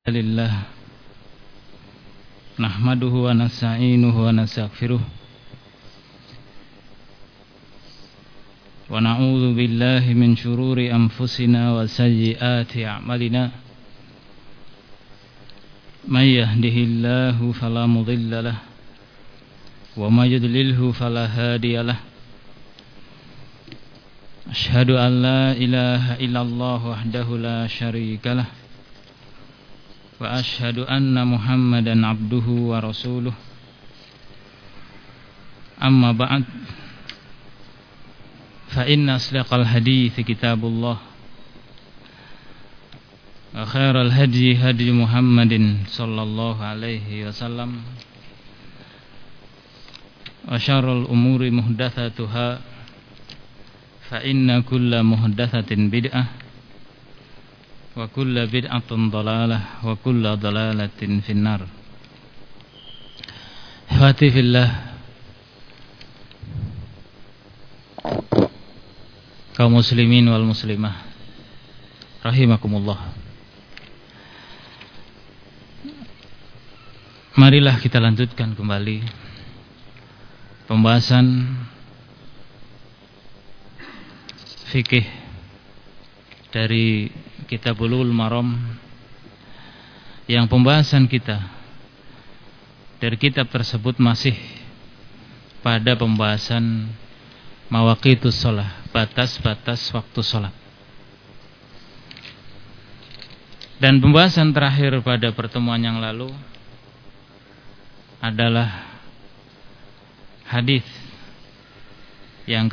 Lillah nahmaduhu wa nasta'inuhu wa nastaghfiruh wa na'udzu billahi min syururi anfusina wa sayyiati a'malina may yahdihillahu fala mudilla lahu wa may yudlilhu fala hadiya lahu asyhadu an la ilaha illallah wahdahu la syarika lahu wa asyhadu anna Muhammadan abduhu wa rasuluh. Amma ba'd, fa inna asdaqal hadithi kitabullah wa khairal hadi hadi Muhammadin sallallahu alaihi wasallam wa syarrul umuri muhdatsatuha fa inna kulla muhdatsatin bid'ah wa kulla bid'atin dhalalah wa kulla dhalalatin finnar. Hati fillah, kaum muslimin wal muslimah rahimakumullah. Marilah kita lanjutkan kembali pembahasan fikih dari Kitabul Maram, yang pembahasan kita dari kitab tersebut masih pada pembahasan mawaqitus shalah, batas-batas waktu salat. Dan pembahasan terakhir pada pertemuan yang lalu adalah hadis yang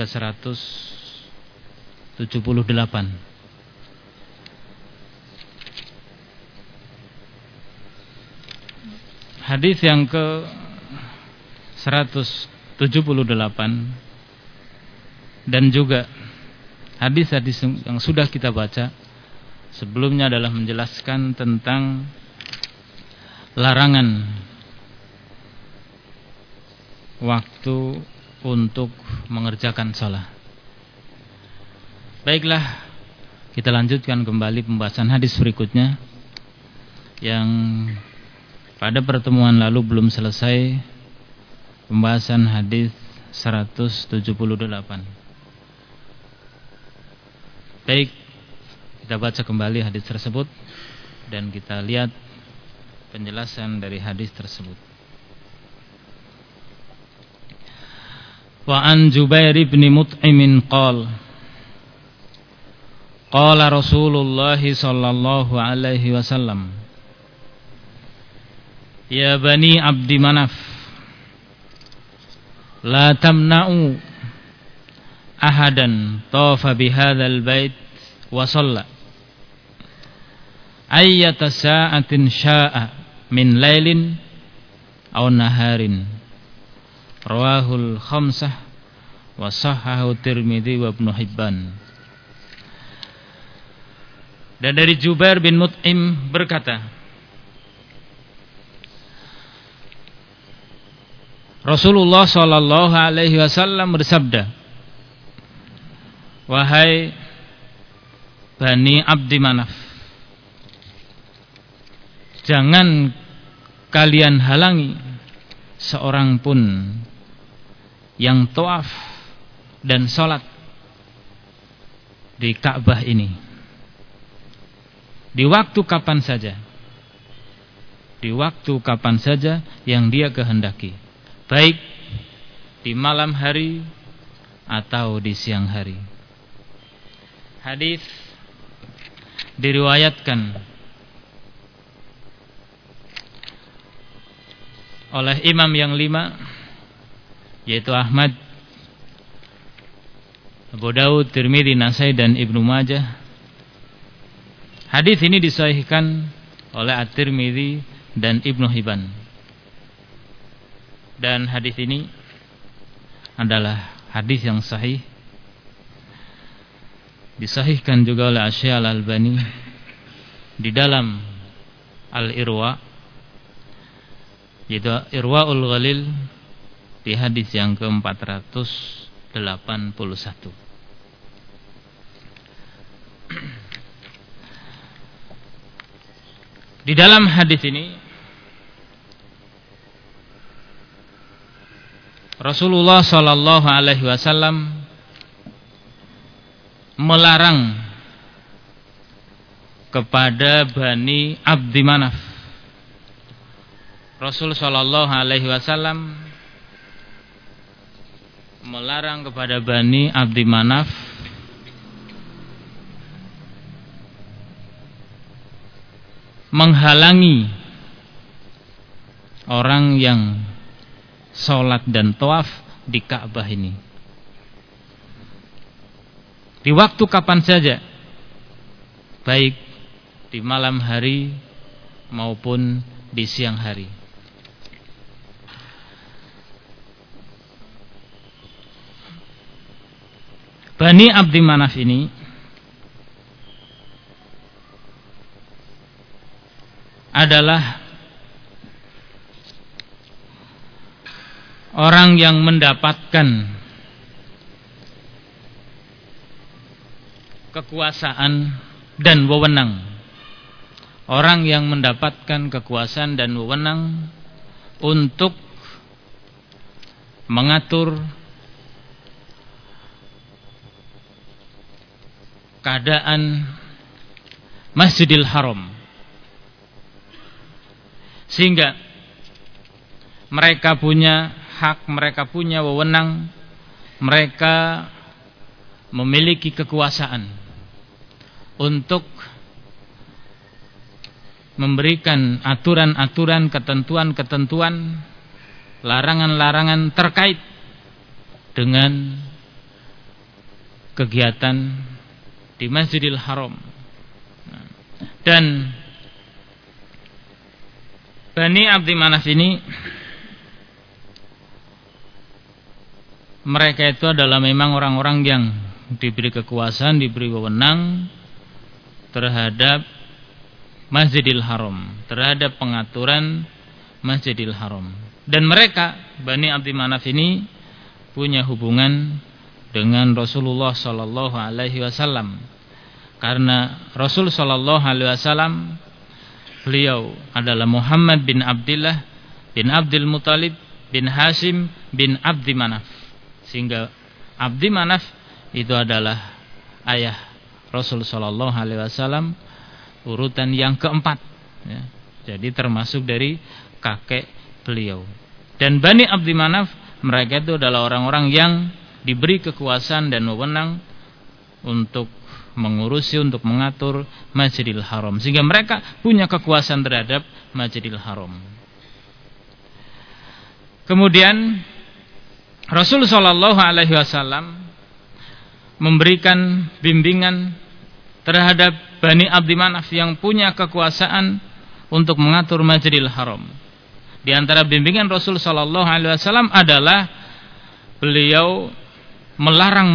ke-178. Hadis yang ke-178 dan juga hadis-hadis yang sudah kita baca sebelumnya adalah menjelaskan tentang larangan waktu untuk mengerjakan shalah. Baiklah, kita lanjutkan kembali pembahasan hadis berikutnya yang pada pertemuan lalu belum selesai, pembahasan hadis 178. Baik, kita baca kembali hadis tersebut dan kita lihat penjelasan dari hadis tersebut. Wa an Jubair bin Mut'im qala qala Rasulullah sallallahu alaihi wasallam, ya bani Abdi Manaf, la tamna'u ahadan tawafa bihadzal bait wa shalla ayyata sa'atin sya'a min lailin aw naharin. Rawahul khamsah wa sahhahu Tirmidzi wa Ibnu Hibban. Dan dari Jubair bin Mut'im berkata, Rasulullah sallallahu alaihi wasallam bersabda, wahai Bani Abdi Manaf, jangan kalian halangi seorang pun yang tawaf dan salat di Ka'bah ini di waktu kapan saja, di waktu kapan saja yang dia kehendaki, baik di malam hari atau di siang hari. Hadis diriwayatkan oleh imam yang 5, yaitu Ahmad, Abu Daud, Tirmidzi, Nasai dan Ibnu Majah. Hadis ini disahihkan oleh At-Tirmidzi dan Ibnu Hibban. Dan hadis ini adalah hadis yang sahih, disahihkan juga oleh Asy-Syaikh Al-Albani di dalam Al-Irwa, yaitu Irwaul Ghalil, di hadis yang ke-481. Di dalam hadis ini Rasulullah sallallahu alaihi wasallam melarang kepada Bani Abdi Manaf. Rasul sallallahu alaihi wasallam melarang kepada Bani Abdi Manaf menghalangi orang yang sholat dan tawaf di Ka'bah ini di waktu kapan saja, baik di malam hari maupun di siang hari. Bani Abdi Manaf ini adalah orang yang mendapatkan kekuasaan dan wewenang. Orang yang mendapatkan kekuasaan dan wewenang untuk mengatur keadaan Masjidil Haram, sehingga mereka punya hak, mereka punya wewenang, mereka memiliki kekuasaan untuk memberikan aturan-aturan, ketentuan-ketentuan, larangan-larangan terkait dengan kegiatan di Masjidil Haram. Dan Bani Abdi Manaf ini, mereka itu adalah memang orang-orang yang diberi kekuasaan, diberi wewenang terhadap Masjidil Haram, terhadap pengaturan Masjidil Haram. Dan mereka, Bani Abdi Manaf ini, punya hubungan dengan Rasulullah sallallahu alaihi wasallam. Karena Rasul sallallahu alaihi wasallam, beliau adalah Muhammad bin Abdullah bin Abdul Muthalib bin Hashim bin Abdi Manaf. Sehingga Abdi Manaf itu adalah ayah Rasul sallallahu alaihi wasallam, urutan yang keempat, ya. Jadi termasuk dari kakek beliau. Dan Bani Abdi Manaf, mereka itu adalah orang-orang yang diberi kekuasaan dan wewenang untuk mengurusi, untuk mengatur Masjidil Haram, sehingga mereka punya kekuasaan terhadap Masjidil Haram. Kemudian Rasul sallallahu alaihi wasallam memberikan bimbingan terhadap Bani Abdi Manaf yang punya kekuasaan untuk mengatur Masjidil Haram. Di antara bimbingan Rasul sallallahu alaihi wasallam adalah beliau melarang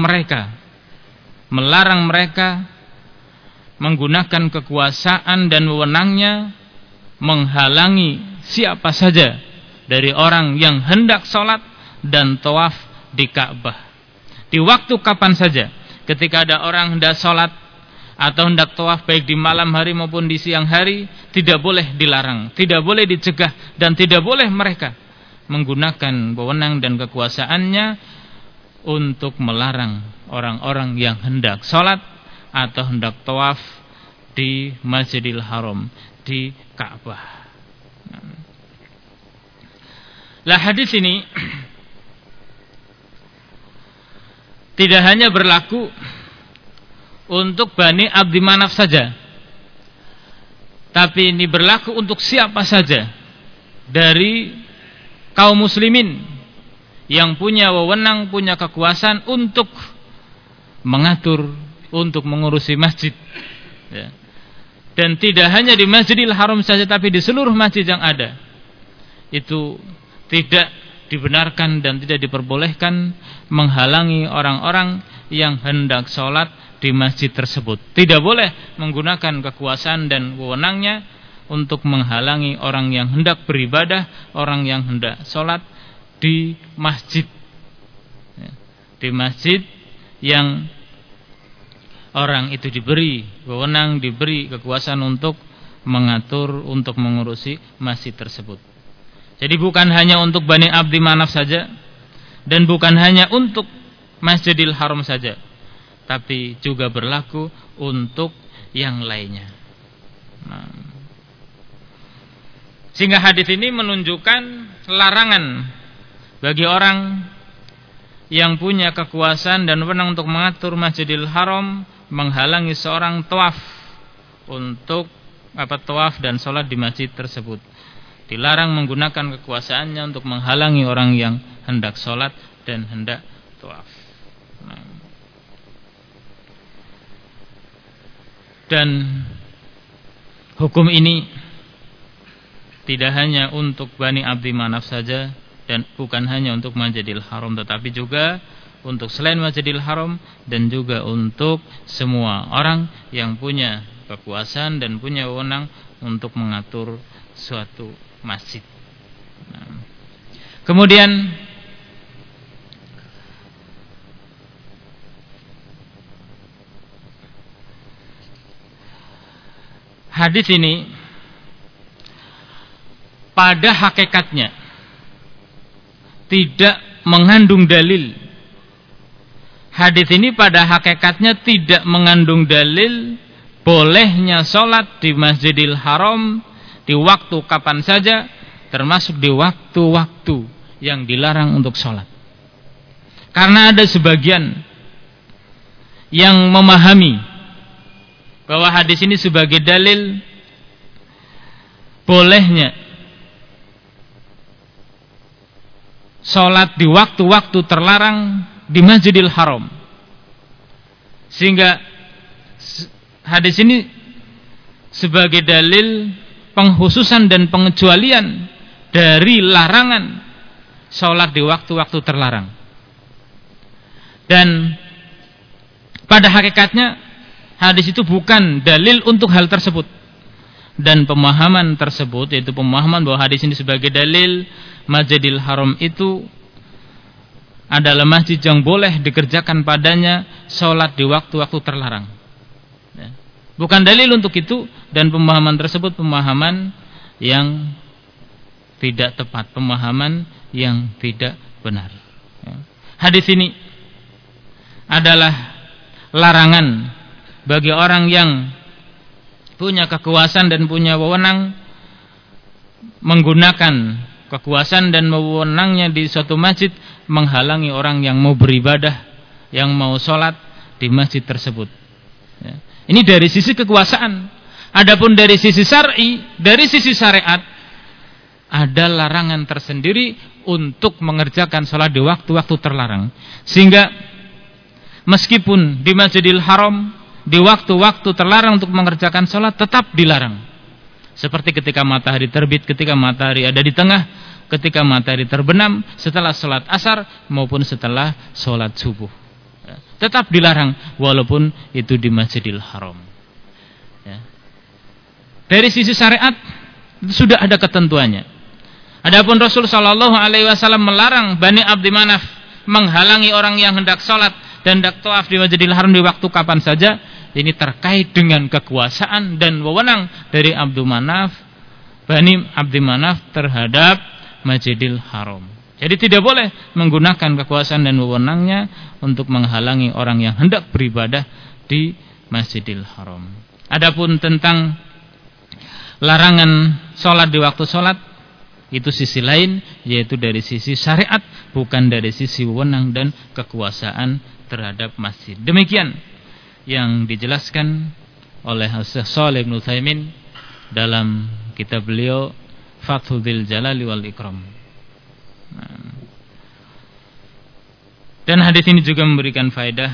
mereka menggunakan kekuasaan dan wewenangnya menghalangi siapa saja dari orang yang hendak sholat dan tawaf di Ka'bah. Di waktu kapan saja, ketika ada orang hendak sholat atau hendak tawaf, baik di malam hari maupun di siang hari, tidak boleh dilarang, tidak boleh dicegah, dan tidak boleh mereka menggunakan wewenang dan kekuasaannya untuk melarang orang-orang yang hendak sholat atau hendak tawaf di Masjidil Haram, di Ka'bah. Lah, hadis ini tidak hanya berlaku untuk Bani Abdi Manaf saja, tapi ini berlaku untuk siapa saja dari kaum muslimin yang punya wewenang, punya kekuasaan untuk mengatur, untuk mengurusi masjid, ya. Dan tidak hanya di Masjidil Haram saja, tapi di seluruh masjid yang ada, itu tidak dibenarkan dan tidak diperbolehkan menghalangi orang-orang yang hendak sholat di masjid tersebut. Tidak boleh menggunakan kekuasaan dan wewenangnya untuk menghalangi orang yang hendak beribadah, orang yang hendak sholat di masjid, di masjid yang orang itu diberi wewenang, diberi kekuasaan untuk mengatur, untuk mengurusi masjid tersebut. Jadi bukan hanya untuk Bani Abdi Manaf saja, dan bukan hanya untuk Masjidil Haram saja, tapi juga berlaku untuk yang lainnya. Sehingga hadis ini menunjukkan larangan bagi orang yang punya kekuasaan dan wewenang untuk mengatur Masjidil Haram menghalangi seorang tawaf untuk tawaf dan sholat di masjid tersebut. Dilarang menggunakan kekuasaannya untuk menghalangi orang yang hendak sholat dan hendak tawaf. Dan hukum ini tidak hanya untuk Bani Abdi Manaf saja, dan bukan hanya untuk Masjidil Haram, tetapi juga untuk selain Masjidil Haram, dan juga untuk semua orang yang punya kekuasaan dan punya wewenang untuk mengatur suatu masjid. Kemudian hadis ini pada hakikatnya tidak mengandung dalil. Hadis ini pada hakikatnya tidak mengandung dalil bolehnya sholat di Masjidil Haram di waktu kapan saja, termasuk di waktu-waktu yang dilarang untuk sholat. Karena ada sebagian yang memahami bahwa hadis ini sebagai dalil bolehnya sholat di waktu-waktu terlarang di Masjidil Haram, sehingga hadis ini sebagai dalil pengkhususan dan pengecualian dari larangan sholat di waktu-waktu terlarang. Dan pada hakikatnya hadis itu bukan dalil untuk hal tersebut. Dan pemahaman tersebut, yaitu pemahaman bahwa hadis ini sebagai dalil Masjidil Haram itu adalah masjid yang boleh dikerjakan padanya sholat di waktu-waktu terlarang. Bukan dalil untuk itu, dan pemahaman tersebut pemahaman yang tidak tepat, pemahaman yang tidak benar. Hadis ini adalah larangan bagi orang yang punya kekuasaan dan punya wewenang menggunakan kekuasaan dan wewenangnya di suatu masjid menghalangi orang yang mau beribadah, yang mau sholat di masjid tersebut. Ini dari sisi kekuasaan. Adapun dari sisi syar'i, dari sisi syariat, ada larangan tersendiri untuk mengerjakan sholat di waktu-waktu terlarang. Sehingga meskipun di Masjidil Haram di waktu-waktu terlarang untuk mengerjakan sholat, tetap dilarang. Seperti ketika matahari terbit, ketika matahari ada di tengah, ketika matahari terbenam, setelah sholat asar maupun setelah sholat subuh, tetap dilarang walaupun itu di Masjidil Haram. Dari sisi syariat sudah ada ketentuannya. Adapun Rasul sallallahu alaihi wasallam melarang Bani Abdi Manaf menghalangi orang yang hendak sholat dan hendak tawaf di Masjidil Haram di waktu kapan saja. Ini terkait dengan kekuasaan dan wewenang dari Bani Abdi Manaf terhadap Masjidil Haram. Jadi tidak boleh menggunakan kekuasaan dan wewenangnya untuk menghalangi orang yang hendak beribadah di Masjidil Haram. Adapun tentang larangan sholat di waktu sholat, itu sisi lain, yaitu dari sisi syariat, bukan dari sisi wewenang dan kekuasaan terhadap masjid. Demikian yang dijelaskan oleh Syekh Shalih Ibnu Utsaimin dalam kitab beliau Fathul Jalali wal Ikram. Dan hadis ini juga memberikan faedah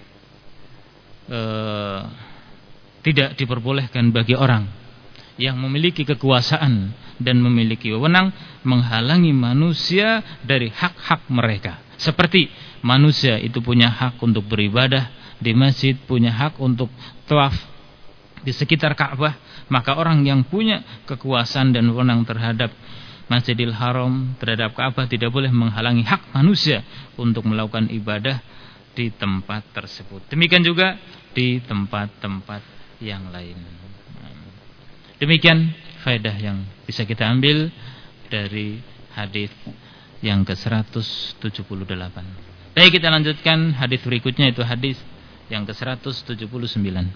tidak diperbolehkan bagi orang yang memiliki kekuasaan dan memiliki wewenang menghalangi manusia dari hak-hak mereka. Seperti manusia itu punya hak untuk beribadah di masjid, punya hak untuk tawaf di sekitar Ka'bah, maka orang yang punya kekuasaan dan wewenang terhadap Masjidil Haram, terhadap Ka'bah, tidak boleh menghalangi hak manusia untuk melakukan ibadah di tempat tersebut. Demikian juga di tempat-tempat yang lain. Demikian faedah yang bisa kita ambil dari hadis yang ke-178. Baik, kita lanjutkan hadis berikutnya, itu hadis yang ke-179.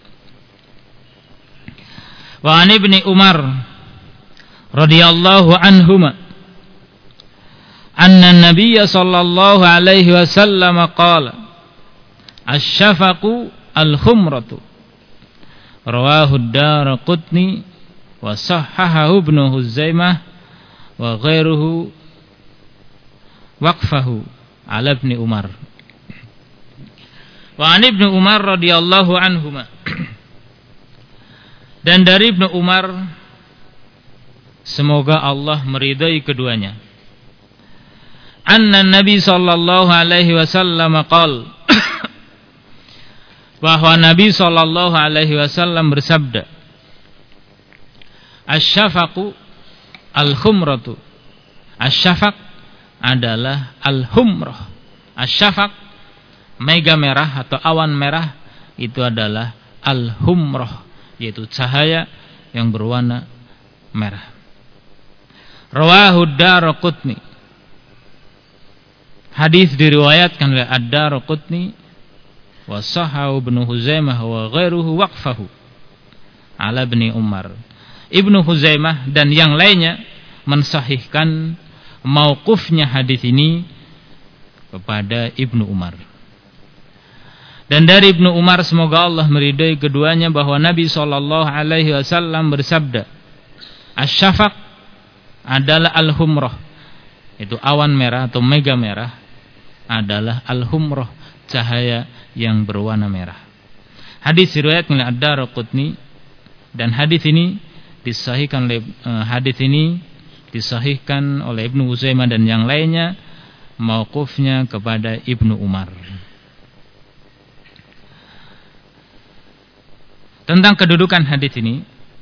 Wa an Ibni Umar radhiyallahu anhuma anna an-nabiy sallallahu alaihi wasallam qala asy-syafaqu al-khumratu rawahu ad-Daraqutni wa sahhahahu Ibnu Huzaimah wa ghairuhu waqfahu ala Ibni Umar. Wa an Ibnu Umar radhiyallahu anhuma, dan dari Ibnu Umar, semoga Allah meridai keduanya, anna Nabi sallallahu alaihi wasallam qala, bahwa Nabi sallallahu alaihi wasallam bersabda, asy-syafaqu al-khumratu. Asy-syafaq adalah al-humrah. Asy-syafaq, mega merah atau awan merah, itu adalah al-humrah, yaitu cahaya yang berwarna merah. Rawahu ad-Daraqutni. Hadis diriwayatkan oleh ad-Daraqutni wa sahhahu Ibnu Huzaimah wa ghairuhu waqfahu ala Ibni Umar. Ibnu Huzaimah dan yang lainnya mensahihkan mauqufnya hadis ini kepada Ibnu Umar. Dan dari Ibnu Umar, semoga Allah meridai keduanya, bahwa Nabi sallallahu alaihi wasallam bersabda, asy-syafaq adalah al-humrah, itu awan merah atau mega merah adalah al-humrah, cahaya yang berwarna merah. Hadis riwayat oleh ad-Daraqutni, dan hadis ini disahihkan oleh Ibnu Huzaimah dan yang lainnya, mauqufnya kepada Ibnu Umar. Tentang kedudukan hadis ini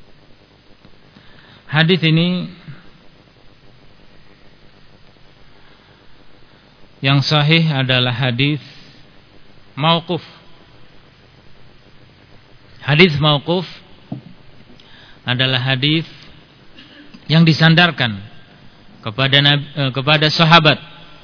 yang sahih adalah hadis mauquf. Hadis mauquf adalah hadis yang disandarkan kepada sahabat.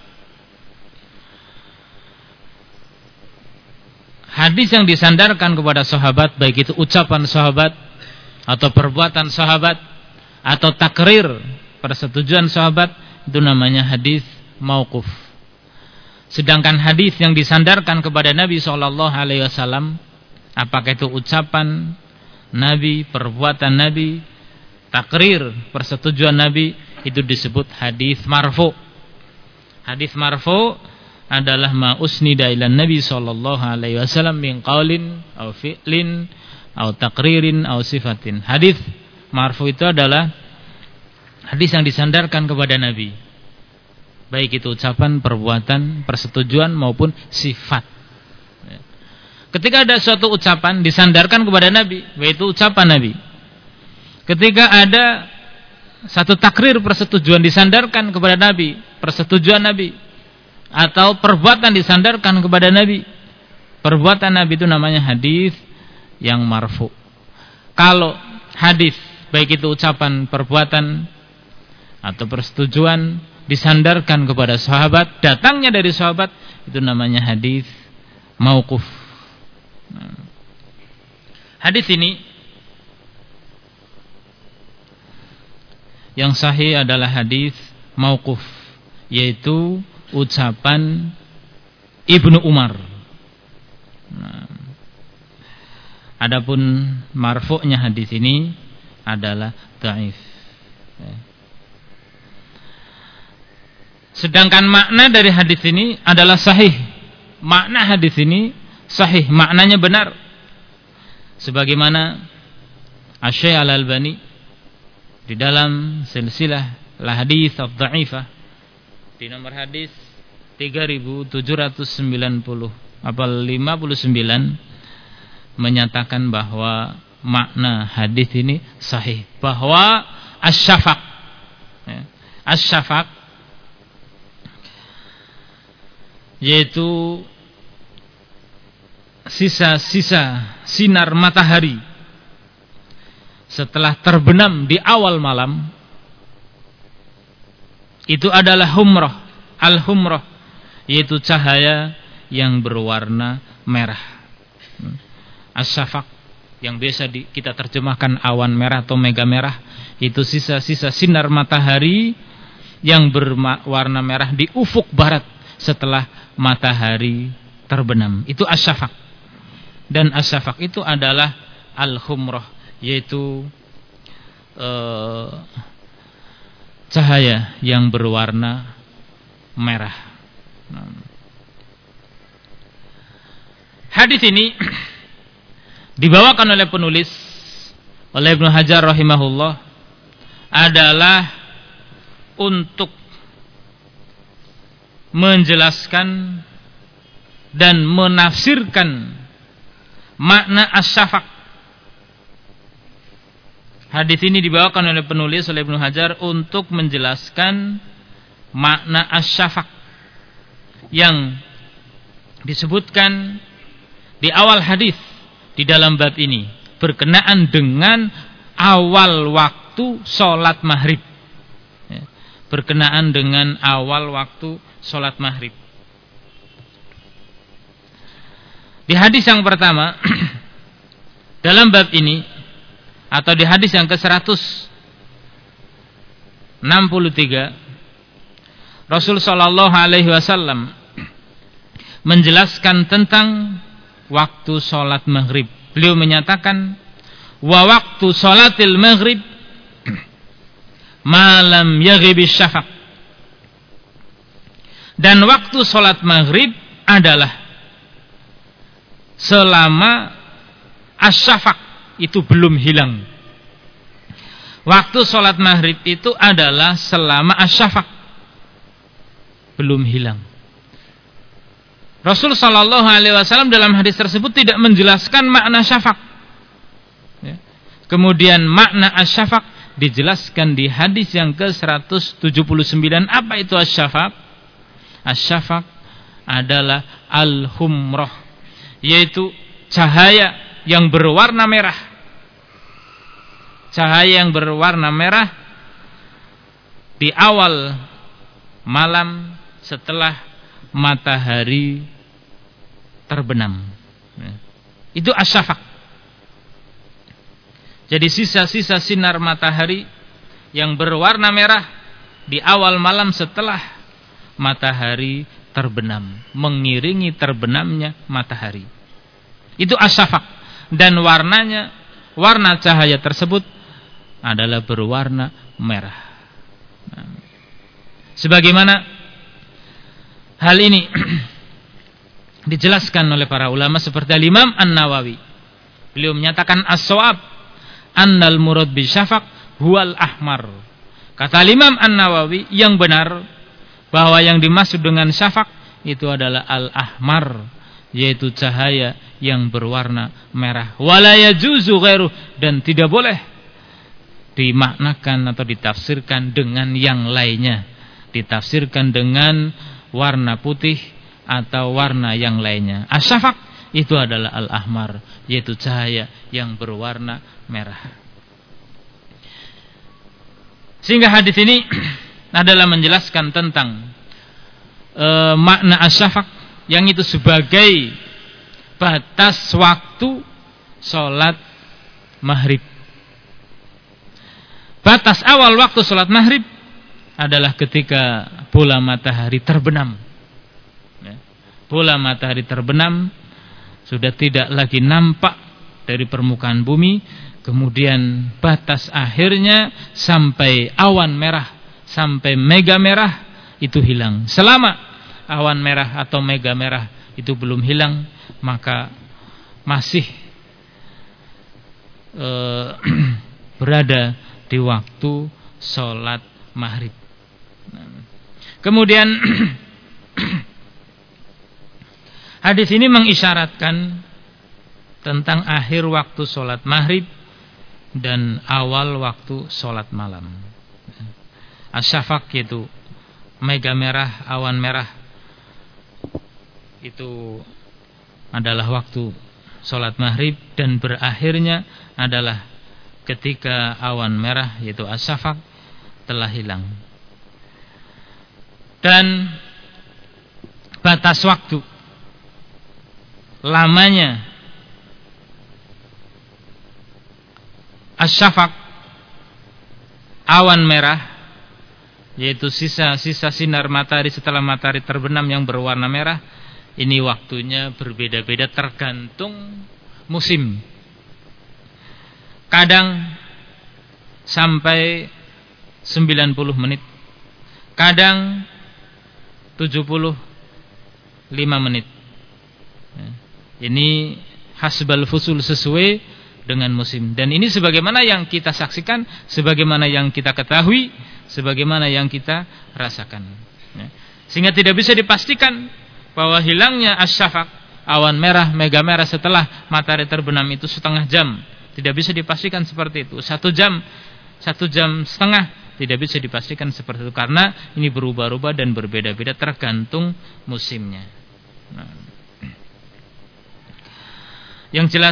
Hadis yang disandarkan kepada sahabat, baik itu ucapan sahabat atau perbuatan sahabat atau takrir persetujuan sahabat, itu namanya hadis mauquf. Sedangkan hadis yang disandarkan kepada Nabi SAW, apakah itu ucapan Nabi, perbuatan Nabi, takrir persetujuan Nabi, itu disebut hadis marfu. Hadis marfu adalah ma usnida ila Nabi sallallahu alaihi wasallam min qaulin aw fi'lin aw taqririn aw sifatin. Hadis marfu itu adalah hadis yang disandarkan kepada Nabi, baik itu ucapan, perbuatan, persetujuan maupun sifat. Ketika ada suatu ucapan disandarkan kepada Nabi, yaitu ucapan Nabi. Ketika ada satu takrir persetujuan disandarkan kepada Nabi, persetujuan Nabi, atau perbuatan disandarkan kepada Nabi, perbuatan Nabi itu namanya hadis yang marfu. Kalau hadis baik itu ucapan, perbuatan atau persetujuan disandarkan kepada sahabat, datangnya dari sahabat, itu namanya hadis mauquf. Hadis ini yang sahih adalah hadis mauquf, yaitu ucapan Ibnu Umar. Adapun marfu'nya hadis ini adalah dhaif. Sedangkan makna dari hadis ini adalah sahih. Makna hadis ini sahih, maknanya benar. Sebagaimana Asy-Syaikh Al-Albani di dalam silsilah al-hadits ad-dha'ifah di nomor hadis 3759 menyatakan bahwa makna hadis ini sahih, bahwa asy-syafaq, asy-syafaq yaitu sisa-sisa sinar matahari setelah terbenam di awal malam, itu adalah humrah, al-humrah, yaitu cahaya yang berwarna merah. As-syafaq, yang biasa kita terjemahkan awan merah atau mega merah, itu sisa-sisa sinar matahari yang berwarna merah di ufuk barat setelah matahari terbenam. Itu as-syafaq. Dan as-syafaq itu adalah al-humrah, yaitu cahaya yang berwarna merah. Hadis ini dibawakan oleh penulis, oleh Ibnu Hajar rahimahullah, adalah untuk menjelaskan dan menafsirkan makna as-syafaq. Hadis ini dibawakan oleh penulis, oleh Ibnu Hajar, untuk menjelaskan makna as-syafaq yang disebutkan di awal hadis di dalam bab ini, berkenaan dengan awal waktu sholat maghrib. Berkenaan dengan awal waktu sholat maghrib. Di hadis yang pertama dalam bab ini, atau di hadis yang ke-163, Rasul sallallahu alaihi wasallam menjelaskan tentang waktu sholat maghrib. Beliau menyatakan, wa waktu sholatil maghrib malam yaghibis syafaq. Dan waktu sholat maghrib adalah selama as-syafaq itu belum hilang. Waktu sholat maghrib itu adalah selama as-syafaq belum hilang. Rasul sallallahu alaihi wasallam dalam hadis tersebut tidak menjelaskan makna syafaq. Kemudian makna as-syafaq dijelaskan di hadis yang ke-179. Apa itu as-syafaq? As-syafaq adalah al-humrah, yaitu cahaya yang berwarna merah. Cahaya yang berwarna merah di awal malam setelah matahari terbenam. Itu as-syafaq. Jadi sisa-sisa sinar matahari yang berwarna merah di awal malam setelah matahari terbenam, mengiringi terbenamnya matahari. Itu as-syafaq. Dan warnanya, warna cahaya tersebut adalah berwarna merah. Sebagaimana hal ini dijelaskan oleh para ulama seperti Imam An-Nawawi. Beliau menyatakan as-shawab annal murad bisyafaq huwal ahmar. Kata Imam An-Nawawi, yang benar bahwa yang dimaksud dengan syafaq itu adalah al-ahmar, yaitu cahaya yang berwarna merah. Wala yajuzu ghairu, dan tidak boleh dimaknakan atau ditafsirkan dengan yang lainnya. Ditafsirkan dengan warna putih atau warna yang lainnya. As-syafaq itu adalah al-ahmar, yaitu cahaya yang berwarna merah. Sehingga hadis ini adalah menjelaskan tentang makna as-syafaq, yang itu sebagai batas waktu sholat maghrib. Batas awal waktu sholat maghrib adalah ketika bola matahari terbenam. Bola matahari terbenam, sudah tidak lagi nampak dari permukaan bumi. Kemudian batas akhirnya sampai awan merah, sampai mega merah itu hilang. Selama awan merah atau mega merah itu belum hilang, maka masih berada di waktu sholat maghrib. Kemudian hadis ini mengisyaratkan tentang akhir waktu sholat maghrib dan awal waktu sholat malam. As-syafaq itu mega merah, awan merah, itu adalah waktu sholat maghrib, dan berakhirnya adalah ketika awan merah yaitu as-syafaq telah hilang. Dan batas waktu lamanya as-syafaq, awan merah, yaitu sisa-sisa sinar matahari setelah matahari terbenam yang berwarna merah, ini waktunya berbeda-beda tergantung musim. Kadang sampai 90 menit, kadang 75 menit. Ini hasbal fusul, sesuai dengan musim. Dan ini sebagaimana yang kita saksikan, sebagaimana yang kita ketahui, sebagaimana yang kita rasakan. Sehingga tidak bisa dipastikan bahwa hilangnya as-syafaq, awan merah, mega merah setelah matahari terbenam itu setengah jam. Tidak bisa dipastikan seperti itu. 1 jam, 1 jam setengah, tidak bisa dipastikan seperti itu, karena ini berubah-ubah dan berbeda-beda tergantung musimnya. Yang jelas,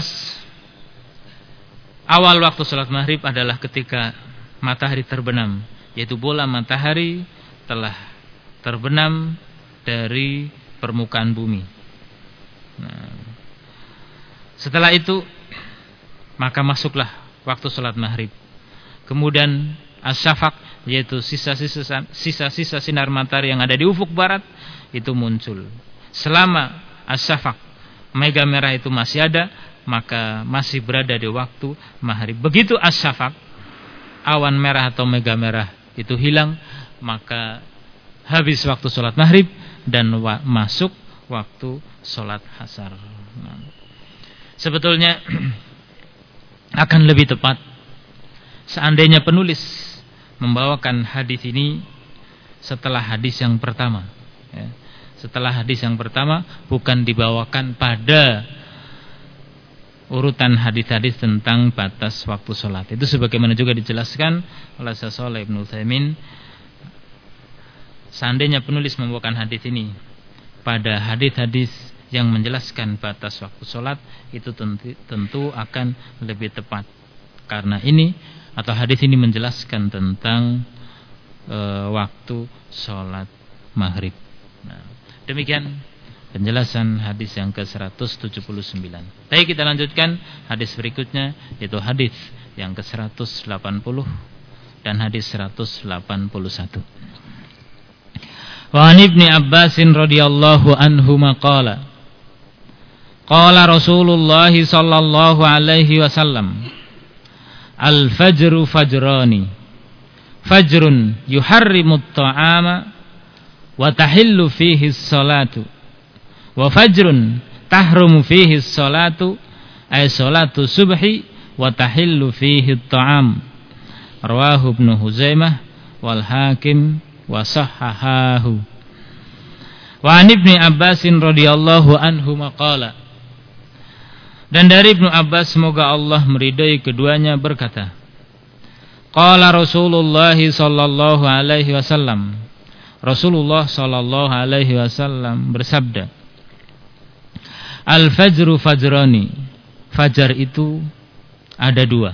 awal waktu sholat maghrib adalah ketika matahari terbenam, yaitu bola matahari telah terbenam dari permukaan bumi. Setelah itu maka masuklah waktu sholat maghrib. Kemudian as-syafaq, yaitu sisa-sisa sinar matahari yang ada di ufuk barat itu muncul. Selama as-syafaq, mega merah itu masih ada, maka masih berada di waktu maghrib. Begitu as-syafaq, awan merah atau mega merah itu hilang, maka habis waktu sholat maghrib dan masuk waktu sholat asar. Sebetulnya akan lebih tepat seandainya penulis membawakan hadis ini setelah hadis yang pertama. Setelah hadis yang pertama, bukan dibawakan pada urutan hadis-hadis tentang batas waktu sholat. Itu sebagaimana juga dijelaskan oleh Syaikh Ibnu Utsaimin. Seandainya penulis membawakan hadis ini pada hadis-hadis yang menjelaskan batas waktu sholat, itu tentu akan lebih tepat. Karena ini atau hadis ini menjelaskan tentang waktu sholat maghrib. Demikian penjelasan hadis yang ke-179. Baik, kita lanjutkan hadis berikutnya, yaitu hadis yang ke-180 dan hadis 181. Wa an Ibnu Abbas radhiyallahu anhuma qala qala Rasulullah sallallahu alaihi wasallam al-fajru fajrani fajrun yuharrimut ta'ama wa tahillu fihi as-salatu wa fajrun tahrumu fihi as-salatu ay salatu subhi wa tahillu fihi at-ta'am. Rawahu Ibnu Huzaimah wal Hakim wa sahhahahu. Wa an Ibnu Abbas radhiyallahu anhu maqala, dan dari Ibnu Abbas semoga Allah meridai keduanya berkata, qala Rasulullah sallallahu alaihi wasallam, Rasulullah sallallahu alaihi wasallam bersabda, al-fajru fajrani, fajar itu ada dua.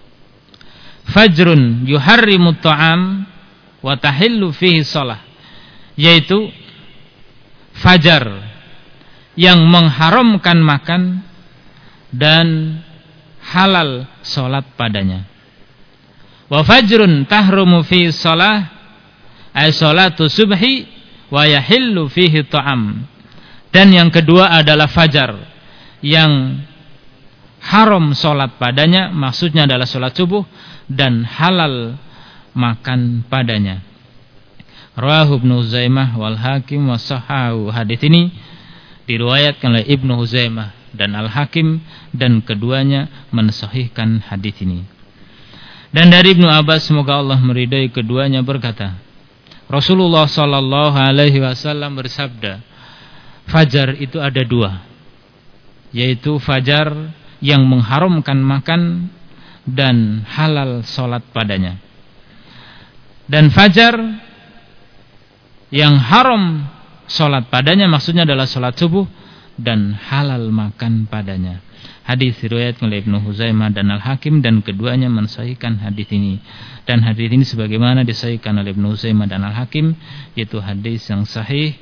Fajrun yuharrimut ta'am wa tahillu fihi shalah, yaitu fajar yang mengharamkan makan dan halal salat padanya. Wa fajrun tahrumu fihi shalah ay salatu subhi wa yahillu fihi ta'am. Dan yang kedua adalah fajar yang haram salat padanya, maksudnya adalah salat subuh, dan halal makan padanya. Rawahu Ibnu Huzaimah wal Hakim wa sahhahu. Hadis ini diriwayatkan oleh Ibnu Huzaimah dan Al-Hakim, dan keduanya mensahihkan hadis ini. Dan dari Ibnu Abbas semoga Allah meridai keduanya berkata, Rasulullah sallallahu alaihi wasallam bersabda, fajar itu ada dua, yaitu fajar yang mengharamkan makan dan halal salat padanya, dan fajar yang haram salat padanya, maksudnya adalah salat subuh dan halal makan padanya. Hadis riwayat oleh Ibnu Huzaimah dan Al-Hakim, dan keduanya mensahihkan hadis ini. Dan hadis ini sebagaimana disahihkan oleh Ibnu Huzaimah dan Al-Hakim, yaitu hadis yang sahih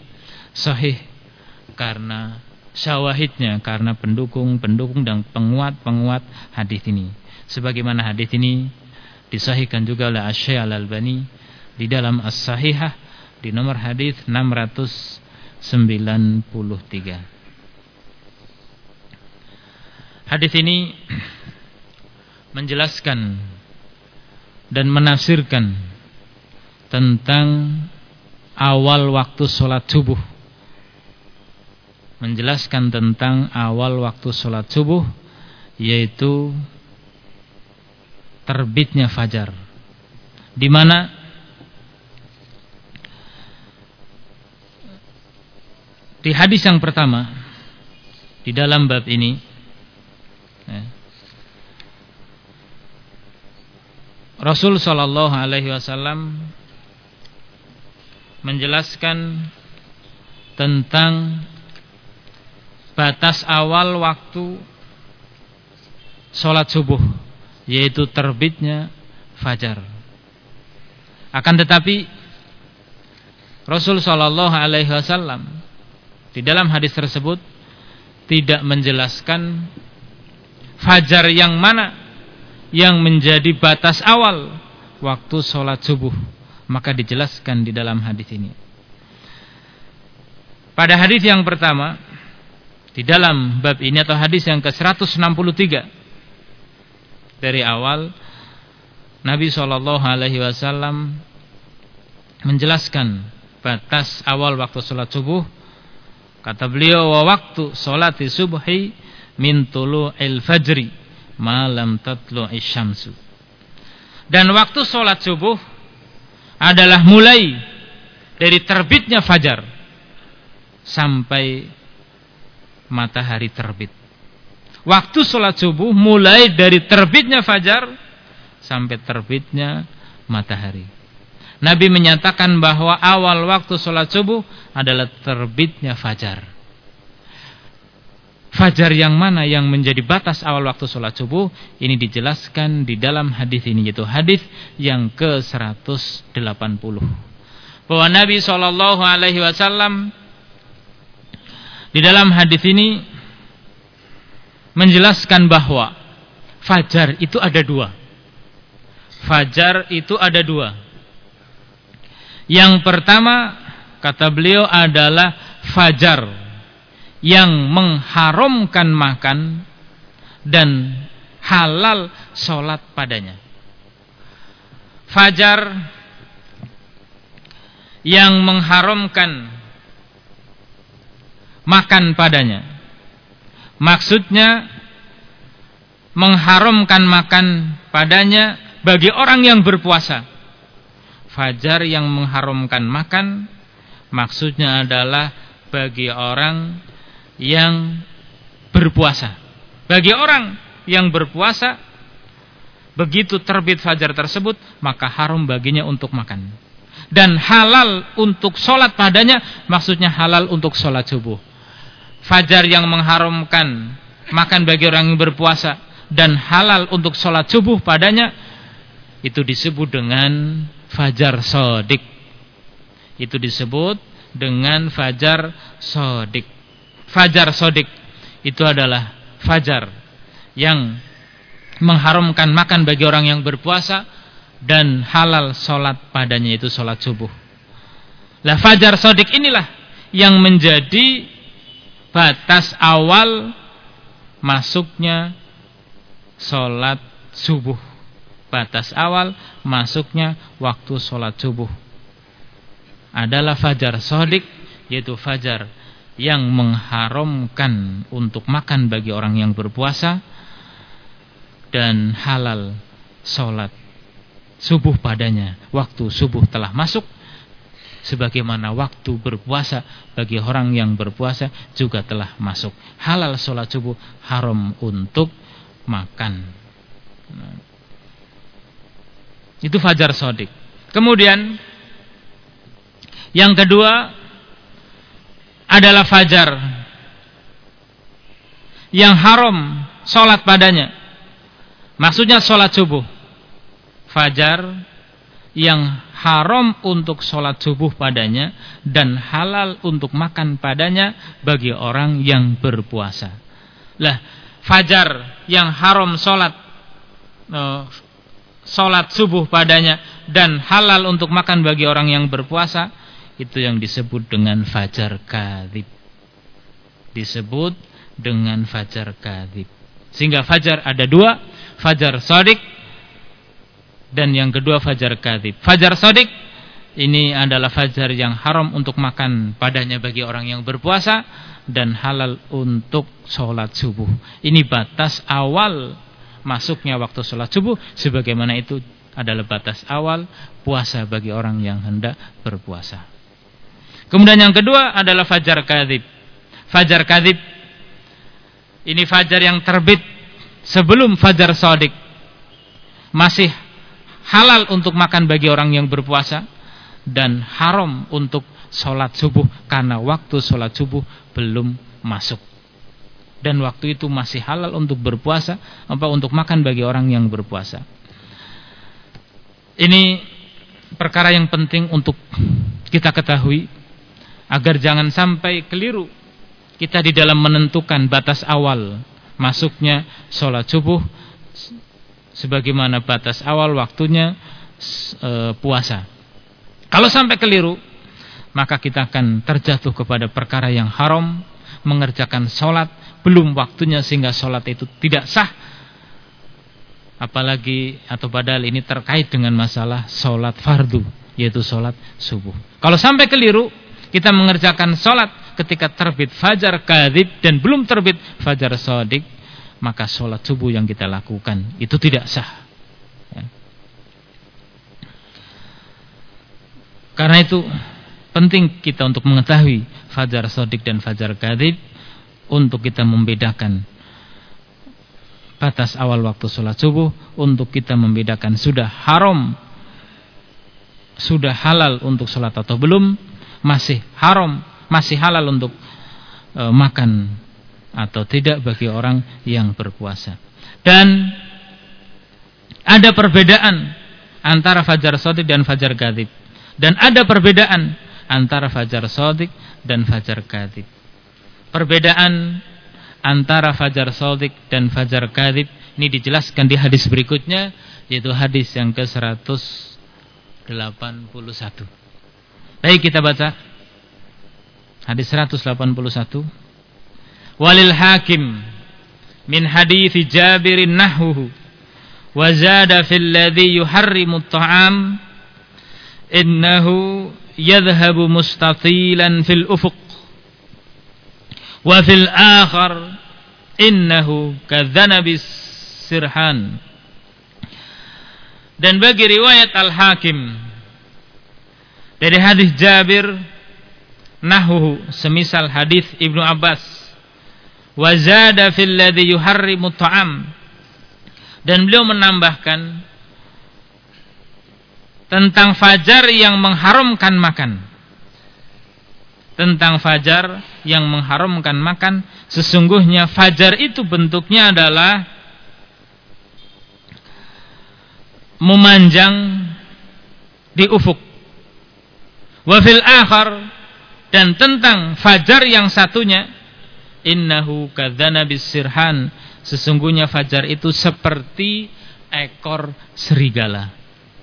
karena syawahidnya, karena pendukung dan penguat hadis ini. Sebagaimana hadis ini disahihkan juga oleh Asy-Syaikh Al-Albani di dalam As-Sahihah di nomor hadis 693. Hadis ini menjelaskan dan menafsirkan tentang awal waktu sholat subuh. Menjelaskan tentang awal waktu sholat subuh, yaitu terbitnya fajar, di mana di hadis yang pertama di dalam bab ini Rasul sallallahu alaihi wasallam menjelaskan tentang batas awal waktu sholat subuh, yaitu terbitnya fajar. Akan tetapi Rasul sallallahu alaihi wasallam di dalam hadis tersebut tidak menjelaskan fajar yang mana yang menjadi batas awal waktu sholat subuh. Maka dijelaskan di dalam hadis ini. Pada hadis yang pertama di dalam bab ini, atau hadis yang ke-163 dari awal, Nabi SAW menjelaskan batas awal waktu sholat subuh. Kata beliau, wa waktu sholati subhi min tulu'il fajri ma lam tatlu'is syamsu. Dan waktu sholat subuh adalah mulai dari terbitnya fajar sampai matahari terbit. Waktu sholat subuh mulai dari terbitnya fajar sampai terbitnya matahari. Nabi menyatakan bahwa awal waktu sholat subuh adalah terbitnya fajar. Fajar yang mana yang menjadi batas awal waktu sholat subuh? Ini dijelaskan di dalam hadis ini, yaitu hadis yang ke-180. Bahwa Nabi SAW di dalam hadis ini menjelaskan bahwa fajar itu ada dua. Fajar itu ada dua. Yang pertama, kata beliau, adalah fajar yang mengharamkan makan dan halal sholat padanya. Fajar yang mengharamkan makan padanya, maksudnya mengharamkan makan padanya bagi orang yang berpuasa. Fajar yang mengharamkan makan maksudnya adalah bagi orang yang berpuasa. Bagi orang yang berpuasa, begitu terbit fajar tersebut, maka haram baginya untuk makan. Dan halal untuk sholat padanya, maksudnya halal untuk sholat subuh. Fajar yang mengharamkan makan bagi orang yang berpuasa dan halal untuk sholat subuh padanya, itu disebut dengan fajar shadiq. Itu disebut dengan fajar shadiq. Fajar shadiq itu adalah fajar yang mengharamkan makan bagi orang yang berpuasa dan halal sholat padanya, itu sholat subuh. Lah, fajar shadiq inilah yang menjadi batas awal masuknya sholat subuh. Batas awal masuknya waktu sholat subuh adalah fajar shadiq, yaitu fajar yang mengharamkan untuk makan bagi orang yang berpuasa dan halal sholat subuh padanya. Waktu subuh telah masuk, sebagaimana waktu berpuasa bagi orang yang berpuasa juga telah masuk. Halal sholat subuh, haram untuk makan. Itu fajar shadiq. Kemudian yang kedua adalah fajar yang haram sholat padanya. Maksudnya sholat subuh. Fajar yang haram untuk sholat subuh padanya dan halal untuk makan padanya bagi orang yang berpuasa. Lah, fajar yang haram sholat subuh padanya dan halal untuk makan bagi orang yang berpuasa, itu yang disebut dengan fajar kadzib. Disebut dengan fajar kadzib. Sehingga fajar ada dua, fajar shadiq dan yang kedua fajar kadzib. Fajar shadiq ini adalah fajar yang haram untuk makan padanya bagi orang yang berpuasa dan halal untuk sholat subuh. Ini batas awal masuknya waktu sholat subuh, sebagaimana itu adalah batas awal puasa bagi orang yang hendak berpuasa. Kemudian yang kedua adalah fajar kadzib. Fajar kadzib ini fajar yang terbit sebelum fajar shadiq, masih halal untuk makan bagi orang yang berpuasa dan haram untuk sholat subuh karena waktu sholat subuh belum masuk. Dan waktu itu masih halal untuk berpuasa, untuk makan bagi orang yang berpuasa. Ini perkara yang penting untuk kita ketahui agar jangan sampai keliru kita di dalam menentukan batas awal masuknya sholat subuh sebagaimana batas awal waktunya puasa. Kalau sampai keliru, maka kita akan terjatuh kepada perkara yang haram, mengerjakan sholat belum waktunya sehingga sholat itu tidak sah. Apalagi atau padahal ini terkait dengan masalah sholat fardu, yaitu sholat subuh. Kalau sampai keliru kita mengerjakan sholat ketika terbit fajar kadzib dan belum terbit fajar shadiq, maka sholat subuh yang kita lakukan itu tidak sah. Ya. Karena itu penting kita untuk mengetahui fajar shadiq dan fajar kadzib untuk kita membedakan batas awal waktu sholat subuh, untuk kita membedakan sudah haram, sudah halal untuk sholat atau belum, masih haram, masih halal untuk makan atau tidak bagi orang yang berpuasa. Dan ada perbedaan antara fajar shadiq dan fajar kadzib. Dan ada perbedaan antara fajar shadiq dan fajar kadzib. Perbedaan antara fajar shadiq dan fajar kadzib ini dijelaskan di hadis berikutnya, yaitu hadis yang ke-181. Baik, kita baca hadis 181. Walil Hakim min hadits Jabir nahwuhu wa zada fil ladzi yuharrimu at-ta'am innahu yadhhabu mustatilan fil ufuq wa fil akhar innahu kadhanabis sirhan. Dan bagi riwayat Al-Hakim dari hadis Jabir nahwuhu, semisal hadis Ibnu Abbas, wa zada fil ladzi yuharrimu ta'am, dan beliau menambahkan tentang fajar yang mengharamkan makan. Tentang fajar yang mengharamkan makan, sesungguhnya fajar itu bentuknya adalah memanjang di ufuk. Wa fil akhar, dan tentang fajar yang satunya, innahu kadzanabis sirhan, sesungguhnya fajar itu seperti ekor serigala.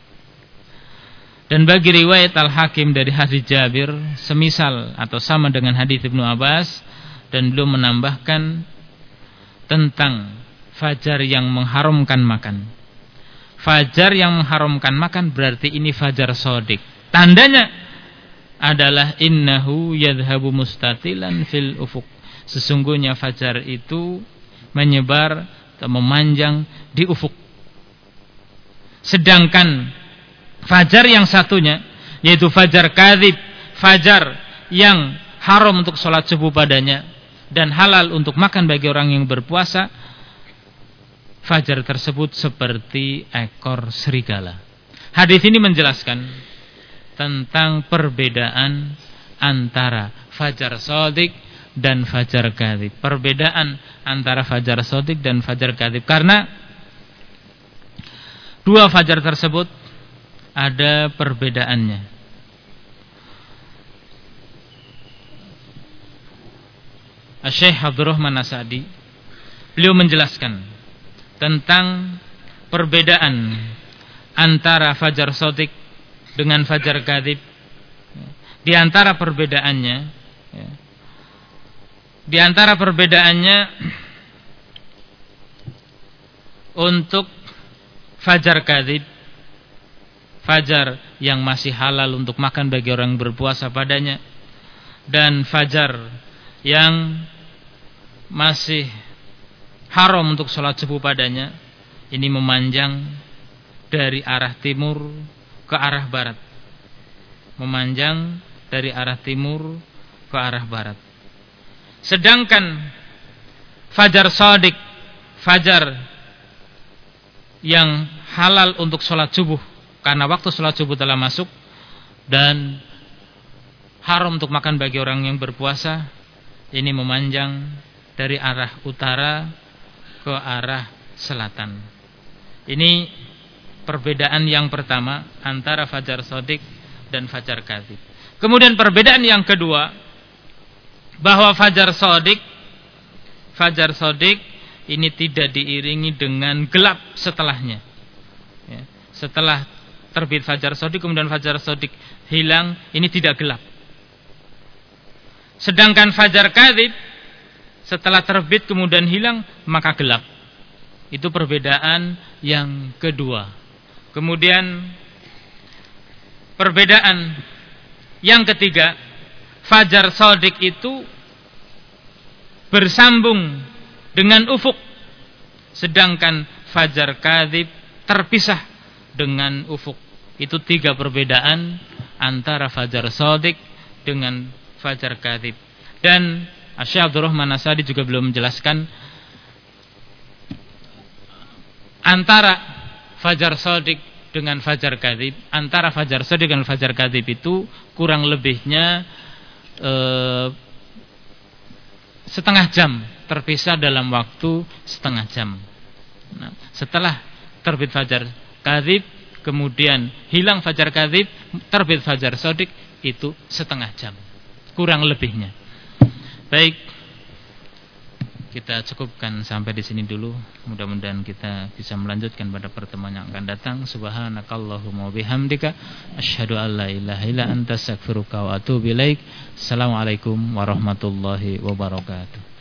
Dan bagi riwayat Al-Hakim dari hadis Jabir, semisal atau sama dengan hadis Ibnu Abbas, dan beliau menambahkan tentang fajar yang mengharamkan makan. Fajar yang mengharamkan makan berarti ini fajar shadiq. Tandanya adalah innahu yadhhabu mustatilan fil ufuq, sesungguhnya fajar itu menyebar atau memanjang di ufuk. Sedangkan fajar yang satunya, yaitu fajar kadzib, fajar yang haram untuk sholat subuh padanya dan halal untuk makan bagi orang yang berpuasa, fajar tersebut seperti ekor serigala. Hadis ini menjelaskan tentang perbedaan antara fajar shadiq dan fajar kadzib. Perbedaan antara fajar shadiq dan fajar kadzib, karena dua fajar tersebut ada perbedaannya. Syekh Abdurrahman As-Sa'di, beliau menjelaskan tentang perbedaan antara fajar shadiq dengan fajar kadzib. Di antara perbedaannya untuk fajar kadzib, fajar yang masih halal untuk makan bagi orang yang berpuasa padanya, dan fajar yang masih haram untuk sholat subuh padanya, ini memanjang dari arah timur ke arah barat. Memanjang dari arah timur ke arah barat. Sedangkan fajar shadiq, fajar yang halal untuk sholat subuh, karena waktu sholat subuh telah masuk, dan haram untuk makan bagi orang yang berpuasa, ini memanjang dari arah utara ke arah selatan. Ini perbedaan yang pertama antara fajar shadiq dan fajar kadzib. Kemudian perbedaan yang kedua, bahwa fajar shadiq ini tidak diiringi dengan gelap setelahnya. Ya, setelah terbit fajar shadiq kemudian fajar shadiq hilang, ini tidak gelap. Sedangkan fajar kadzib setelah terbit kemudian hilang, maka gelap. Itu perbedaan yang kedua. Kemudian perbedaan yang ketiga, fajar shadiq itu bersambung dengan ufuk, sedangkan fajar kadzib terpisah dengan ufuk. Itu tiga perbedaan antara fajar shadiq dengan fajar kadzib. Dan Syekh Abdurrahman As-Sa'di juga belum menjelaskan antara fajar shadiq dengan fajar kadzib. Antara fajar shadiq dengan fajar kadzib itu kurang lebihnya setengah jam, terpisah dalam waktu setengah jam. Nah, setelah terbit fajar kadzib kemudian hilang fajar kadzib, terbit fajar shadiq, itu setengah jam kurang lebihnya. Baik, kita cukupkan sampai di sini dulu. Mudah-mudahan kita bisa melanjutkan pada pertemuan yang akan datang. Subhanakallahumma wabihamdika, asyhadu an la ilaha illa anta, astaghfiruka wa atubu ilaik. Assalamualaikum warahmatullahi wabarakatuh.